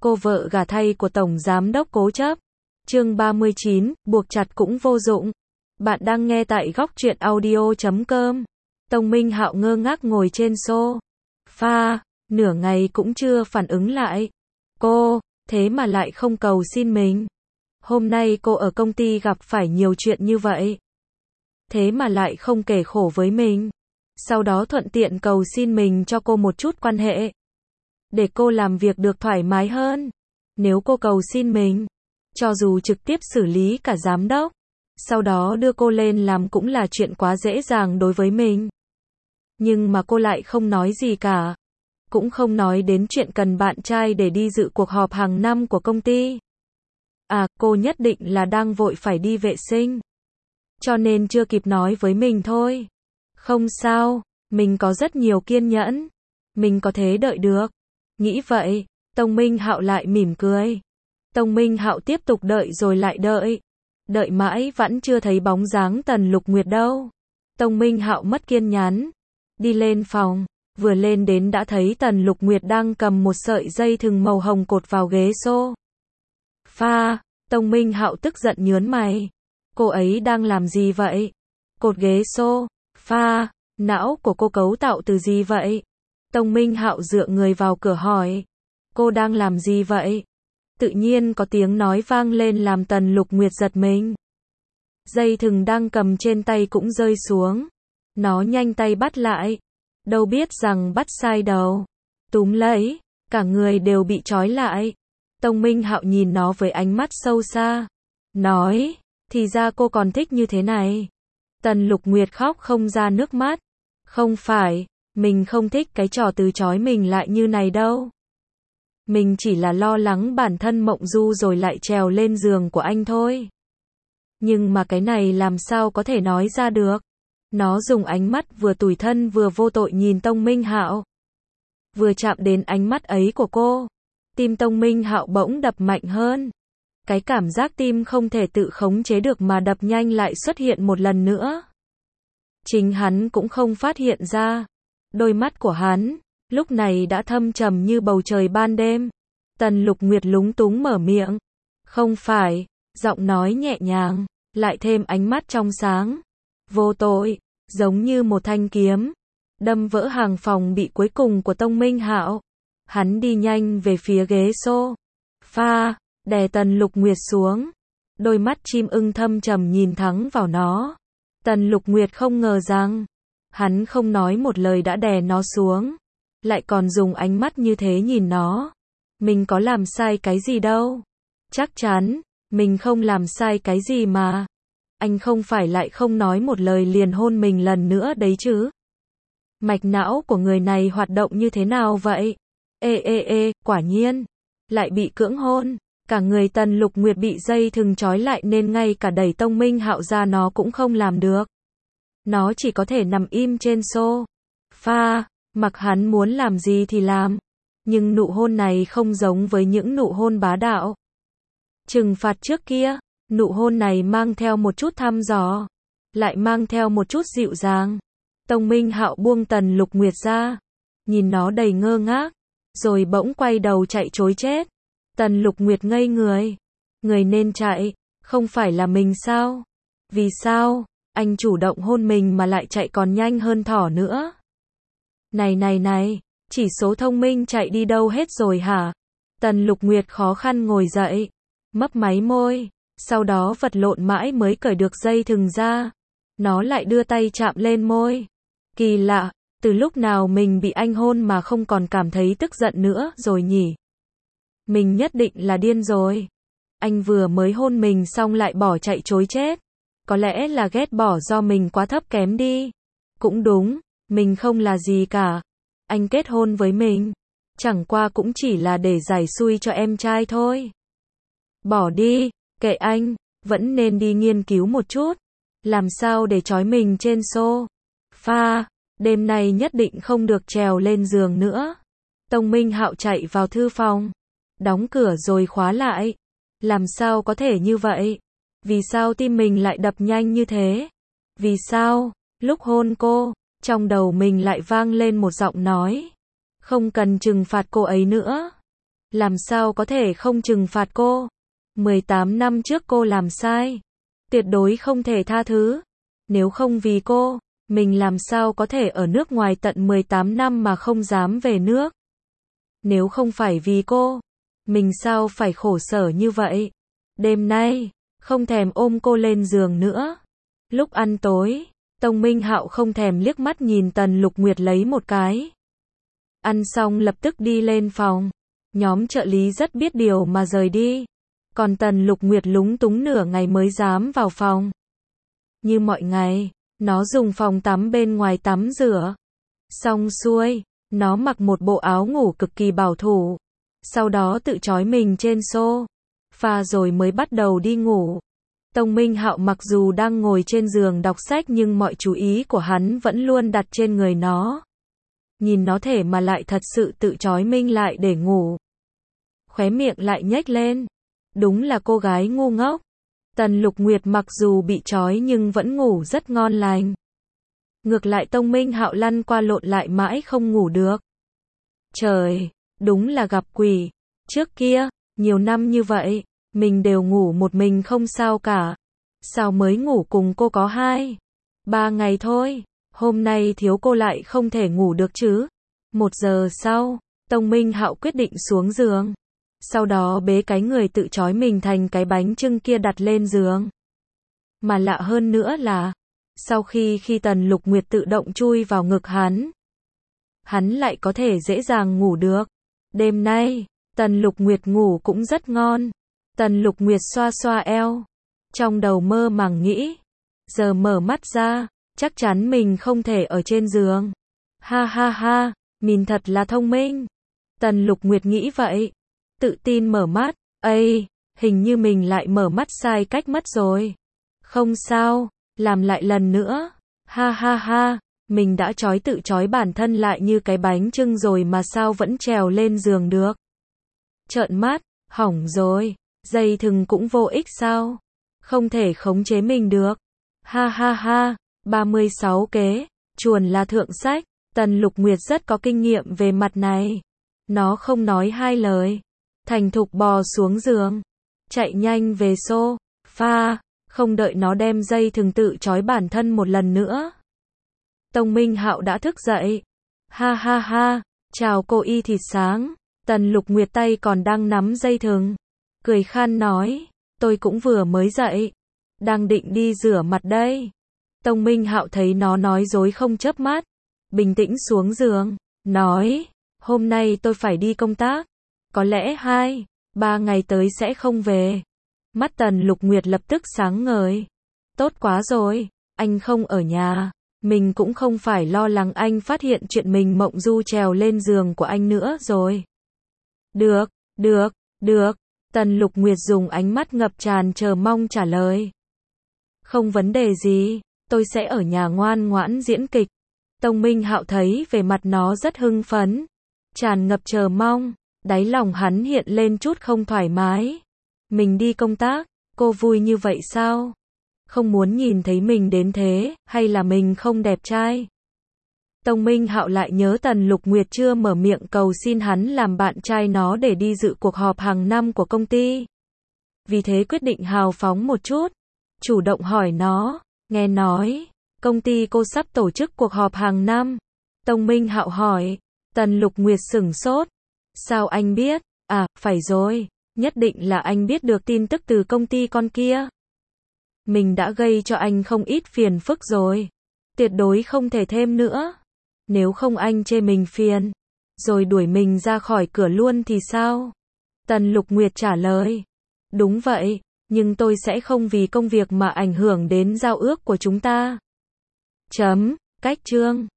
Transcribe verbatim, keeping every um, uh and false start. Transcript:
cô vợ gả thay của Tổng Giám đốc cố chấp. Chương ba mươi chín, buộc chặt cũng vô dụng. Bạn đang nghe tại góc truyện audio chấm com. Tông Minh Hạo ngơ ngác ngồi trên sofa, nửa ngày cũng chưa phản ứng lại. Cô, thế mà lại không cầu xin mình. Hôm nay cô ở công ty gặp phải nhiều chuyện như vậy. Thế mà lại không kể khổ với mình. Sau đó thuận tiện cầu xin mình cho cô một chút quan hệ. Để cô làm việc được thoải mái hơn. Nếu cô cầu xin mình, cho dù trực tiếp xử lý cả giám đốc, sau đó đưa cô lên làm cũng là chuyện quá dễ dàng đối với mình. Nhưng mà cô lại không nói gì cả. Cũng không nói đến chuyện cần bạn trai để đi dự cuộc họp hàng năm của công ty. À, cô nhất định là đang vội phải đi vệ sinh. Cho nên chưa kịp nói với mình thôi. Không sao, mình có rất nhiều kiên nhẫn. Mình có thể đợi được. Nghĩ vậy, Tông Minh Hạo lại mỉm cười. Tông Minh Hạo tiếp tục đợi rồi lại đợi. Đợi mãi vẫn chưa thấy bóng dáng Tần Lục Nguyệt đâu. Tông Minh Hạo mất kiên nhẫn. Đi lên phòng. Vừa lên đến đã thấy Tần Lục Nguyệt đang cầm một sợi dây thừng màu hồng cột vào ghế sofa. Tông Minh Hạo tức giận nhướng mày. Cô ấy đang làm gì vậy? Cột ghế sofa, não của cô cấu tạo từ gì vậy? Tông Minh Hạo dựa người vào cửa hỏi. Cô đang làm gì vậy? Tự nhiên có tiếng nói vang lên làm Tần Lục Nguyệt giật mình. Dây thừng đang cầm trên tay cũng rơi xuống. Nó nhanh tay bắt lại. Đâu biết rằng bắt sai đầu. Túm lấy, cả người đều bị trói lại. Tông Minh Hạo nhìn nó với ánh mắt sâu xa. Nói, thì ra cô còn thích như thế này. Tần Lục Nguyệt khóc không ra nước mắt. Không phải, mình không thích cái trò từ trói mình lại như này đâu. Mình chỉ là lo lắng bản thân mộng du rồi lại trèo lên giường của anh thôi. Nhưng mà cái này làm sao có thể nói ra được. Nó dùng ánh mắt vừa tủi thân vừa vô tội nhìn Tông Minh Hạo. Vừa chạm đến ánh mắt ấy của cô, tim Tông Minh Hạo bỗng đập mạnh hơn. Cái cảm giác tim không thể tự khống chế được mà đập nhanh lại xuất hiện một lần nữa. Chính hắn cũng không phát hiện ra. Đôi mắt của hắn, lúc này đã thâm trầm như bầu trời ban đêm. Tần Lục Nguyệt lúng túng mở miệng. Không phải, giọng nói nhẹ nhàng, lại thêm ánh mắt trong sáng. Vô tội, giống như một thanh kiếm. Đâm vỡ hàng phòng bị cuối cùng của Tông Minh Hạo. Hắn đi nhanh về phía ghế sofa, đè Tần Lục Nguyệt xuống. Đôi mắt chim ưng thâm trầm nhìn thẳng vào nó. Tần Lục Nguyệt không ngờ rằng, hắn không nói một lời đã đè nó xuống. Lại còn dùng ánh mắt như thế nhìn nó. Mình có làm sai cái gì đâu. Chắc chắn, mình không làm sai cái gì mà. Anh không phải lại không nói một lời liền hôn mình lần nữa đấy chứ. Mạch não của người này hoạt động như thế nào vậy? Ê ê ê, quả nhiên. Lại bị cưỡng hôn. Cả người Tần Lục Nguyệt bị dây thừng trói lại nên ngay cả đẩy Tông Minh Hạo ra nó cũng không làm được. Nó chỉ có thể nằm im trên sofa, mặc hắn muốn làm gì thì làm. Nhưng nụ hôn này không giống với những nụ hôn bá đạo. Trừng phạt trước kia, nụ hôn này mang theo một chút thăm dò, lại mang theo một chút dịu dàng. Tông Minh Hạo buông Tần Lục Nguyệt ra, nhìn nó đầy ngơ ngác, rồi bỗng quay đầu chạy trối chết. Tần Lục Nguyệt ngây người. Người nên chạy, không phải là mình sao? Vì sao, anh chủ động hôn mình mà lại chạy còn nhanh hơn thỏ nữa? Này này này, chỉ số thông minh chạy đi đâu hết rồi hả? Tần Lục Nguyệt khó khăn ngồi dậy, mấp máy môi, sau đó vật lộn mãi mới cởi được dây thừng ra. Nó lại đưa tay chạm lên môi. Kỳ lạ, từ lúc nào mình bị anh hôn mà không còn cảm thấy tức giận nữa rồi nhỉ? Mình nhất định là điên rồi. Anh vừa mới hôn mình xong lại bỏ chạy trối chết. Có lẽ là ghét bỏ do mình quá thấp kém đi. Cũng đúng, mình không là gì cả. Anh kết hôn với mình, chẳng qua cũng chỉ là để giải xui cho em trai thôi. Bỏ đi, kệ anh, vẫn nên đi nghiên cứu một chút. Làm sao để trói mình trên sofa, đêm nay nhất định không được trèo lên giường nữa. Tông Minh Hạo chạy vào thư phòng, đóng cửa rồi khóa lại. Làm sao có thể như vậy? Vì sao tim mình lại đập nhanh như thế? Vì sao, lúc hôn cô, trong đầu mình lại vang lên một giọng nói. Không cần trừng phạt cô ấy nữa. Làm sao có thể không trừng phạt cô? mười tám năm trước cô làm sai. Tuyệt đối không thể tha thứ. Nếu không vì cô, mình làm sao có thể ở nước ngoài tận mười tám năm mà không dám về nước? Nếu không phải vì cô, mình sao phải khổ sở như vậy? Đêm nay, không thèm ôm cô lên giường nữa. Lúc ăn tối, Tông Minh Hạo không thèm liếc mắt nhìn Tần Lục Nguyệt lấy một cái. Ăn xong lập tức đi lên phòng. Nhóm trợ lý rất biết điều mà rời đi. Còn Tần Lục Nguyệt lúng túng nửa ngày mới dám vào phòng. Như mọi ngày, nó dùng phòng tắm bên ngoài tắm rửa. Xong xuôi, nó mặc một bộ áo ngủ cực kỳ bảo thủ. Sau đó tự trói mình trên sofa rồi mới bắt đầu đi ngủ. Tông Minh Hạo mặc dù đang ngồi trên giường đọc sách nhưng mọi chú ý của hắn vẫn luôn đặt trên người nó. Nhìn nó thể mà lại thật sự tự trói mình lại để ngủ. Khóe miệng lại nhếch lên. Đúng là cô gái ngu ngốc. Tần Lục Nguyệt mặc dù bị trói nhưng vẫn ngủ rất ngon lành. Ngược lại Tông Minh Hạo lăn qua lộn lại mãi không ngủ được. Trời, đúng là gặp quỷ. Trước kia, nhiều năm như vậy, mình đều ngủ một mình không sao cả. Sao mới ngủ cùng cô có hai, ba ngày thôi. Hôm nay thiếu cô lại không thể ngủ được chứ. Một giờ sau, Tông Minh Hạo quyết định xuống giường. Sau đó bế cái người tự trói mình thành cái bánh chưng kia đặt lên giường. Mà lạ hơn nữa là, sau khi khi Tần Lục Nguyệt tự động chui vào ngực hắn, hắn lại có thể dễ dàng ngủ được. Đêm nay, Tần Lục Nguyệt ngủ cũng rất ngon. Tần Lục Nguyệt xoa xoa eo, trong đầu mơ màng nghĩ, giờ mở mắt ra, chắc chắn mình không thể ở trên giường. Ha ha ha, mình thật là thông minh. Tần Lục Nguyệt nghĩ vậy, tự tin mở mắt. Ây, hình như mình lại mở mắt sai cách mất rồi. Không sao, làm lại lần nữa. Ha ha ha, mình đã trói tự trói bản thân lại như cái bánh chưng rồi mà sao vẫn trèo lên giường được. Trợn mắt, hỏng rồi, dây thừng cũng vô ích sao? Không thể khống chế mình được. Ha ha ha, ba mươi sáu kế, chuồn là thượng sách. Tần Lục Nguyệt rất có kinh nghiệm về mặt này. Nó không nói hai lời, thành thục bò xuống giường, chạy nhanh về sofa, không đợi nó đem dây thừng tự trói bản thân một lần nữa. Tông Minh Hạo đã thức dậy. Ha ha ha, chào cô y thịt sáng. Tần Lục Nguyệt tay còn đang nắm dây thừng, cười khan nói, tôi cũng vừa mới dậy, đang định đi rửa mặt đây. Tông Minh Hạo thấy nó nói dối không chớp mắt, bình tĩnh xuống giường, nói, hôm nay tôi phải đi công tác, có lẽ hai, ba ngày tới sẽ không về. Mắt Tần Lục Nguyệt lập tức sáng ngời. Tốt quá rồi, anh không ở nhà, mình cũng không phải lo lắng anh phát hiện chuyện mình mộng du trèo lên giường của anh nữa rồi. Được, được, được. Tần Lục Nguyệt dùng ánh mắt ngập tràn chờ mong trả lời. Không vấn đề gì, tôi sẽ ở nhà ngoan ngoãn diễn kịch. Tông Minh Hạo thấy về mặt nó rất hưng phấn, tràn ngập chờ mong, đáy lòng hắn hiện lên chút không thoải mái. Mình đi công tác, cô vui như vậy sao? Không muốn nhìn thấy mình đến thế, hay là mình không đẹp trai? Tông Minh Hạo lại nhớ Tần Lục Nguyệt chưa mở miệng cầu xin hắn làm bạn trai nó để đi dự cuộc họp hàng năm của công ty. Vì thế quyết định hào phóng một chút, chủ động hỏi nó, nghe nói, công ty cô sắp tổ chức cuộc họp hàng năm. Tông Minh Hạo hỏi, Tần Lục Nguyệt sửng sốt. Sao anh biết? À, phải rồi, nhất định là anh biết được tin tức từ công ty con kia. Mình đã gây cho anh không ít phiền phức rồi. Tuyệt đối không thể thêm nữa. Nếu không anh chê mình phiền, rồi đuổi mình ra khỏi cửa luôn thì sao? Tần Lục Nguyệt trả lời. Đúng vậy, nhưng tôi sẽ không vì công việc mà ảnh hưởng đến giao ước của chúng ta. Chấm, cách chương.